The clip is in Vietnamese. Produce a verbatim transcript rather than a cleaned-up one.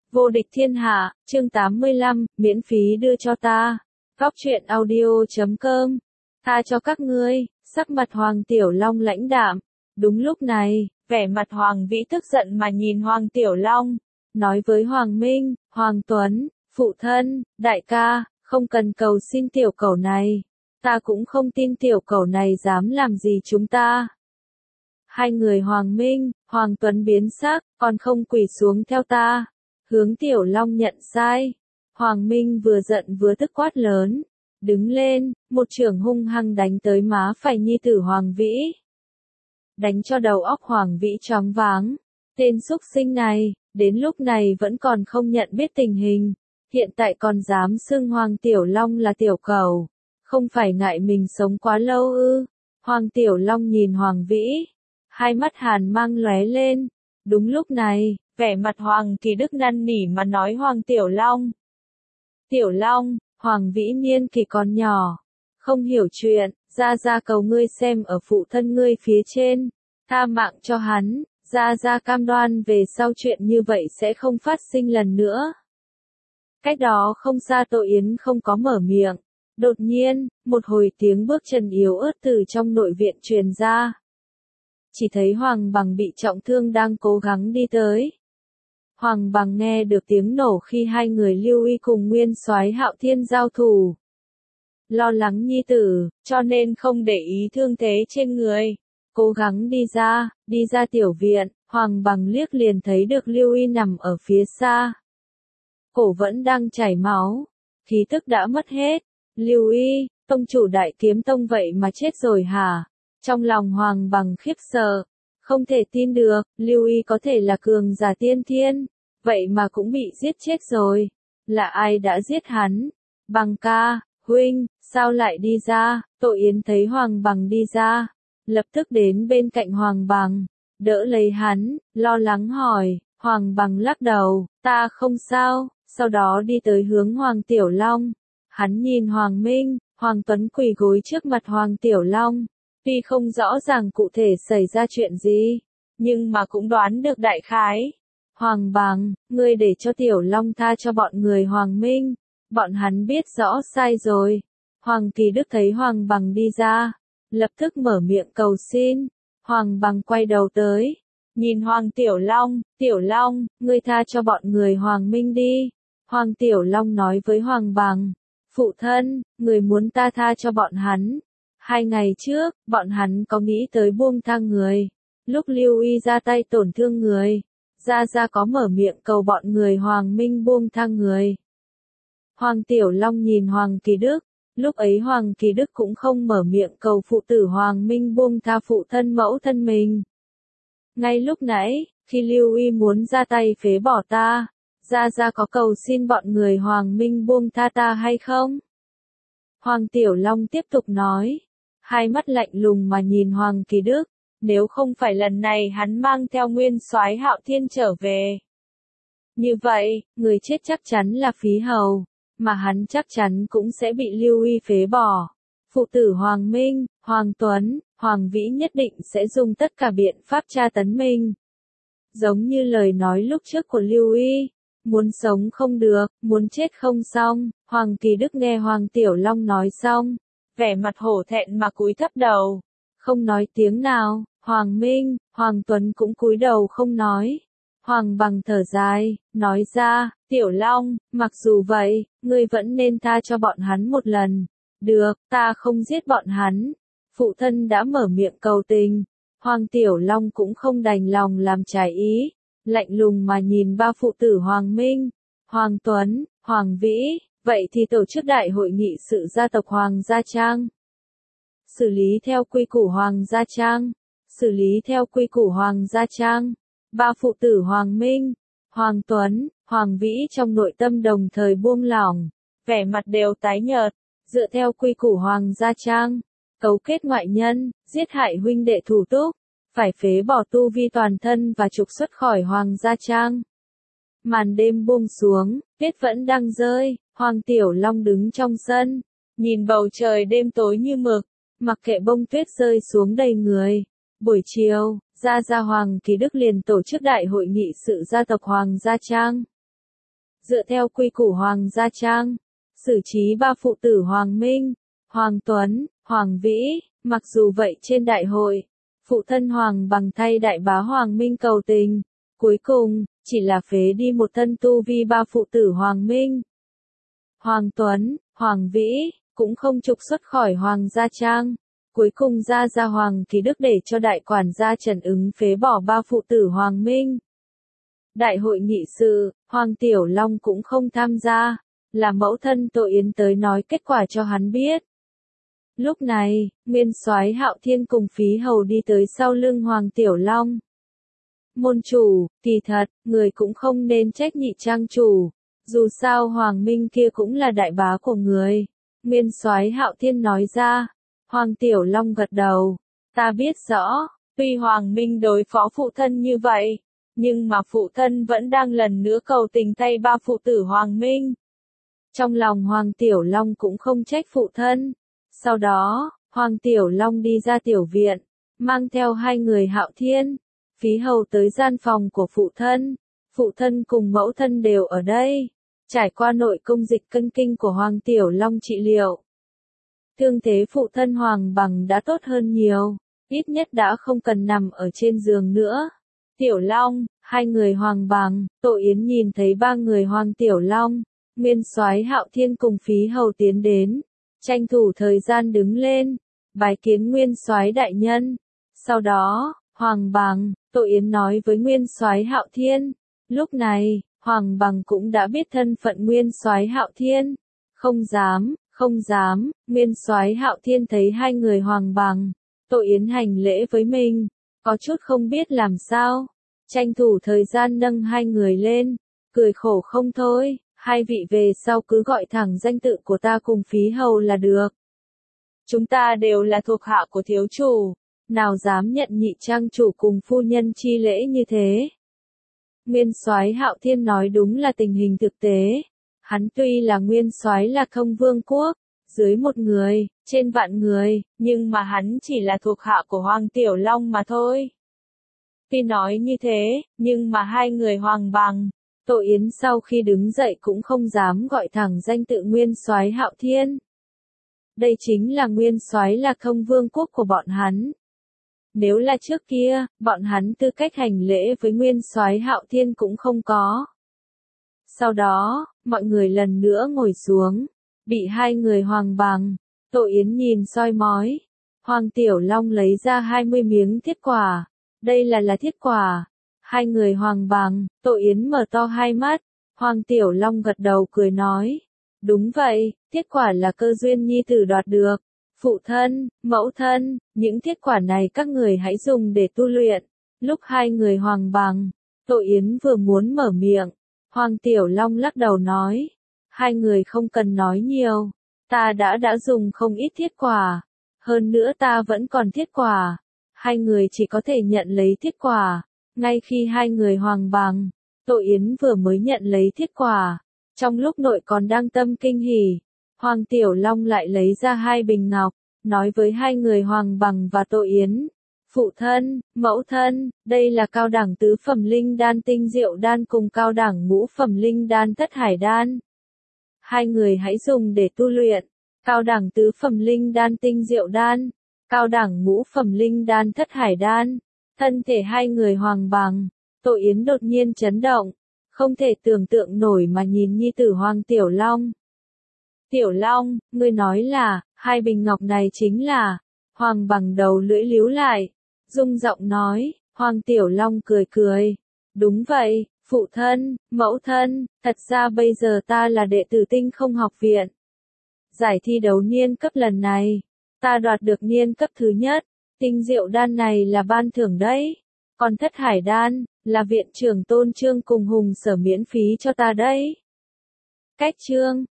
Vô địch thiên hạ, chương tám mươi lăm, miễn phí đưa cho ta. Góc truyện audio chấm com. Tha cho các ngươi, sắc mặt Hoàng Tiểu Long lãnh đạm. Đúng lúc này, vẻ mặt Hoàng Vĩ tức giận mà nhìn Hoàng Tiểu Long. Nói với Hoàng Minh, Hoàng Tuấn, phụ thân, đại ca, không cần cầu xin tiểu cẩu này. Ta cũng không tin tiểu cẩu này dám làm gì chúng ta. Hai người Hoàng Minh, Hoàng Tuấn biến sắc, còn không quỳ xuống theo ta. Hướng Tiểu Long nhận sai. Hoàng Minh vừa giận vừa tức quát lớn. Đứng lên, một chưởng hung hăng đánh tới má phải nhi tử Hoàng Vĩ. Đánh cho đầu óc Hoàng Vĩ choáng váng. Tên súc sinh này, đến lúc này vẫn còn không nhận biết tình hình. Hiện tại còn dám xưng Hoàng Tiểu Long là tiểu cẩu. Không phải ngại mình sống quá lâu ư. Hoàng Tiểu Long nhìn Hoàng Vĩ. Hai mắt hàn mang lóe lên. Đúng lúc này, vẻ mặt Hoàng Kỳ Đức năn nỉ mà nói Hoàng Tiểu Long. Tiểu Long, Hoàng Vĩ niên kỳ còn nhỏ. Không hiểu chuyện, ra ra cầu ngươi xem ở phụ thân ngươi phía trên. Tha mạng cho hắn, ra ra cam đoan về sau chuyện như vậy sẽ không phát sinh lần nữa. Cách đó không xa Tô Yến không có mở miệng. Đột nhiên, một hồi tiếng bước chân yếu ớt từ trong nội viện truyền ra. Chỉ thấy Hoàng Bằng bị trọng thương đang cố gắng đi tới. Hoàng Bằng nghe được tiếng nổ khi hai người Lưu Y cùng Nguyên Soái Hạo Thiên giao thủ. Lo lắng nhi tử, cho nên không để ý thương thế trên người. Cố gắng đi ra, đi ra tiểu viện, Hoàng Bằng liếc liền thấy được Lưu Y nằm ở phía xa. Cổ vẫn đang chảy máu, khí tức đã mất hết. Lưu Y, tông chủ Đại Kiếm Tông vậy mà chết rồi hả? Trong lòng Hoàng Bằng khiếp sợ, không thể tin được, Lưu Y có thể là cường giả tiên thiên, vậy mà cũng bị giết chết rồi. Là ai đã giết hắn? Bằng ca, huynh, sao lại đi ra? Tô Yến thấy Hoàng Bằng đi ra, lập tức đến bên cạnh Hoàng Bằng, đỡ lấy hắn, lo lắng hỏi. Hoàng Bằng lắc đầu, ta không sao, sau đó đi tới hướng Hoàng Tiểu Long. Hắn nhìn Hoàng Minh, Hoàng Tuấn quỳ gối trước mặt Hoàng Tiểu Long. Tuy không rõ ràng cụ thể xảy ra chuyện gì, nhưng mà cũng đoán được đại khái. Hoàng Bằng, ngươi để cho Tiểu Long tha cho bọn người Hoàng Minh. Bọn hắn biết rõ sai rồi. Hoàng Kỳ Đức thấy Hoàng Bằng đi ra, lập tức mở miệng cầu xin. Hoàng Bằng quay đầu tới, nhìn Hoàng Tiểu Long, Tiểu Long, ngươi tha cho bọn người Hoàng Minh đi. Hoàng Tiểu Long nói với Hoàng Bằng, phụ thân, người muốn ta tha cho bọn hắn. Hai ngày trước, bọn hắn có nghĩ tới buông tha người. Lúc Lưu Y ra tay tổn thương người, Gia Gia có mở miệng cầu bọn người Hoàng Minh buông tha người. Hoàng Tiểu Long nhìn Hoàng Kỳ Đức, lúc ấy Hoàng Kỳ Đức cũng không mở miệng cầu phụ tử Hoàng Minh buông tha phụ thân mẫu thân mình. Ngay lúc nãy, khi Lưu Y muốn ra tay phế bỏ ta, Gia Gia có cầu xin bọn người Hoàng Minh buông tha ta hay không? Hoàng Tiểu Long tiếp tục nói, hai mắt lạnh lùng mà nhìn Hoàng Kỳ Đức, nếu không phải lần này hắn mang theo Nguyên Soái Hạo Thiên trở về. Như vậy, người chết chắc chắn là Phí Hầu, mà hắn chắc chắn cũng sẽ bị Lưu Y phế bỏ. Phụ tử Hoàng Minh, Hoàng Tuấn, Hoàng Vĩ nhất định sẽ dùng tất cả biện pháp tra tấn mình. Giống như lời nói lúc trước của Lưu Y, muốn sống không được, muốn chết không xong. Hoàng Kỳ Đức nghe Hoàng Tiểu Long nói xong, vẻ mặt hổ thẹn mà cúi thấp đầu, không nói tiếng nào. Hoàng Minh, Hoàng Tuấn cũng cúi đầu không nói. Hoàng Bằng thở dài, nói ra, Tiểu Long, mặc dù vậy, ngươi vẫn nên tha cho bọn hắn một lần. Được, ta không giết bọn hắn. Phụ thân đã mở miệng cầu tình. Hoàng Tiểu Long cũng không đành lòng làm trái ý, lạnh lùng mà nhìn ba phụ tử Hoàng Minh, Hoàng Tuấn, Hoàng Vĩ. Vậy thì tổ chức đại hội nghị sự gia tộc Hoàng Gia Trang. Xử lý theo quy củ Hoàng Gia Trang. Xử lý theo quy củ Hoàng Gia Trang. Ba phụ tử Hoàng Minh, Hoàng Tuấn, Hoàng Vĩ trong nội tâm đồng thời buông lỏng, vẻ mặt đều tái nhợt. Dựa theo quy củ Hoàng Gia Trang, cấu kết ngoại nhân, giết hại huynh đệ thủ túc, phải phế bỏ tu vi toàn thân và trục xuất khỏi Hoàng Gia Trang. Màn đêm buông xuống, tuyết vẫn đang rơi. Hoàng Tiểu Long đứng trong sân, nhìn bầu trời đêm tối như mực, mặc kệ bông tuyết rơi xuống đầy người. Buổi chiều, Gia Gia Hoàng Kỳ Đức liền tổ chức đại hội nghị sự gia tộc Hoàng Gia Trang. Dựa theo quy củ Hoàng gia Trang, xử trí ba phụ tử Hoàng Minh, Hoàng Tuấn, Hoàng Vĩ, mặc dù vậy trên đại hội, phụ thân Hoàng Bằng thay đại bá Hoàng Minh cầu tình, cuối cùng, chỉ là phế đi một thân tu vi ba phụ tử Hoàng Minh. Hoàng Tuấn, Hoàng Vĩ, cũng không trục xuất khỏi Hoàng gia Trang, cuối cùng ra ra Hoàng Kỳ Đức để cho đại quản gia Trần Ứng phế bỏ ba phụ tử Hoàng Minh. Đại hội nghị sự, Hoàng Tiểu Long cũng không tham gia, là mẫu thân Tô Yến tới nói kết quả cho hắn biết. Lúc này, Nguyên Soái Hạo Thiên cùng Phí Hầu đi tới sau lưng Hoàng Tiểu Long. Môn chủ, kỳ thật, người cũng không nên trách nhị trang chủ, dù sao Hoàng Minh kia cũng là đại bá của người. Nguyên Soái Hạo Thiên nói ra. Hoàng Tiểu Long gật đầu, ta biết rõ, tuy Hoàng Minh đối phó phụ thân như vậy, nhưng mà phụ thân vẫn đang lần nữa cầu tình thay ba phụ tử Hoàng Minh. Trong lòng Hoàng Tiểu Long cũng không trách phụ thân. Sau đó, Hoàng Tiểu Long đi ra tiểu viện, mang theo hai người Hạo Thiên, Phí Hầu tới gian phòng của phụ thân. Phụ thân cùng mẫu thân đều ở đây, trải qua nội công dịch cân kinh của Hoàng Tiểu Long trị liệu. Thương thế phụ thân Hoàng Bằng đã tốt hơn nhiều, ít nhất đã không cần nằm ở trên giường nữa. Tiểu Long, hai người Hoàng Bằng, Tô Yến nhìn thấy ba người Hoàng Tiểu Long, Nguyên Soái Hạo Thiên cùng Phí Hầu tiến đến, tranh thủ thời gian đứng lên, bái kiến Nguyên Soái đại nhân. Sau đó, Hoàng Bằng, Tô Yến nói với Nguyên Soái Hạo Thiên, lúc này, Hoàng Bằng cũng đã biết thân phận Nguyên Soái Hạo Thiên, không dám. Không dám, Nguyên Soái Hạo Thiên thấy hai người Hoàng Bằng, Tô Yến hành lễ với mình, có chút không biết làm sao, tranh thủ thời gian nâng hai người lên, cười khổ không thôi, hai vị về sau cứ gọi thẳng danh tự của ta cùng Phí Hầu là được. Chúng ta đều là thuộc hạ của thiếu chủ, nào dám nhận nhị trang chủ cùng phu nhân chi lễ như thế. Nguyên Soái Hạo Thiên nói đúng là tình hình thực tế. Hắn tuy là nguyên soái là Thông Vương quốc, dưới một người, trên vạn người, nhưng mà hắn chỉ là thuộc hạ của Hoàng Tiểu Long mà thôi. Tuy nói như thế, nhưng mà hai người Hoàng Bằng, Tô Yến sau khi đứng dậy cũng không dám gọi thẳng danh tự Nguyên Soái Hạo Thiên. Đây chính là nguyên soái là Thông Vương quốc của bọn hắn. Nếu là trước kia, bọn hắn tư cách hành lễ với Nguyên Soái Hạo Thiên cũng không có. Sau đó, mọi người lần nữa ngồi xuống, bị hai người Hoàng Bằng, Tô Yến nhìn soi mói. Hoàng Tiểu Long lấy ra hai mươi miếng thiết quả, đây là là thiết quả. Hai người Hoàng Bằng, Tô Yến mở to hai mắt, Hoàng Tiểu Long gật đầu cười nói, đúng vậy, thiết quả là cơ duyên nhi tử đoạt được. Phụ thân, mẫu thân, những thiết quả này các người hãy dùng để tu luyện. Lúc hai người Hoàng Bằng, Tô Yến vừa muốn mở miệng, Hoàng Tiểu Long lắc đầu nói, hai người không cần nói nhiều, ta đã đã dùng không ít thiết quả, hơn nữa ta vẫn còn thiết quả, hai người chỉ có thể nhận lấy thiết quả. Ngay khi hai người Hoàng Bằng, Tô Yến vừa mới nhận lấy thiết quả, trong lúc nội còn đang tâm kinh hỉ, Hoàng Tiểu Long lại lấy ra hai bình ngọc, nói với hai người Hoàng Bằng và Tô Yến, phụ thân, mẫu thân, đây là cao đẳng tứ phẩm linh đan tinh diệu đan cùng cao đẳng ngũ phẩm linh đan thất hải đan. Hai người hãy dùng để tu luyện, cao đẳng tứ phẩm linh đan tinh diệu đan, cao đẳng ngũ phẩm linh đan thất hải đan. Thân thể hai người Hoàng Bằng, Tô Yến đột nhiên chấn động, không thể tưởng tượng nổi mà nhìn nhi tử Hoàng Tiểu Long. Tiểu Long, ngươi nói là, hai bình ngọc này chính là, Hoàng Bằng đầu lưỡi líu lại, rung giọng nói, Hoàng Tiểu Long cười cười, đúng vậy, phụ thân, mẫu thân, thật ra bây giờ ta là đệ tử Tinh Không học viện. Giải thi đấu niên cấp lần này, ta đoạt được niên cấp thứ nhất, tinh diệu đan này là ban thưởng đấy, còn thất hải đan, là viện trưởng Tôn Trương cùng Hùng Sở miễn phí cho ta đấy. Cách chương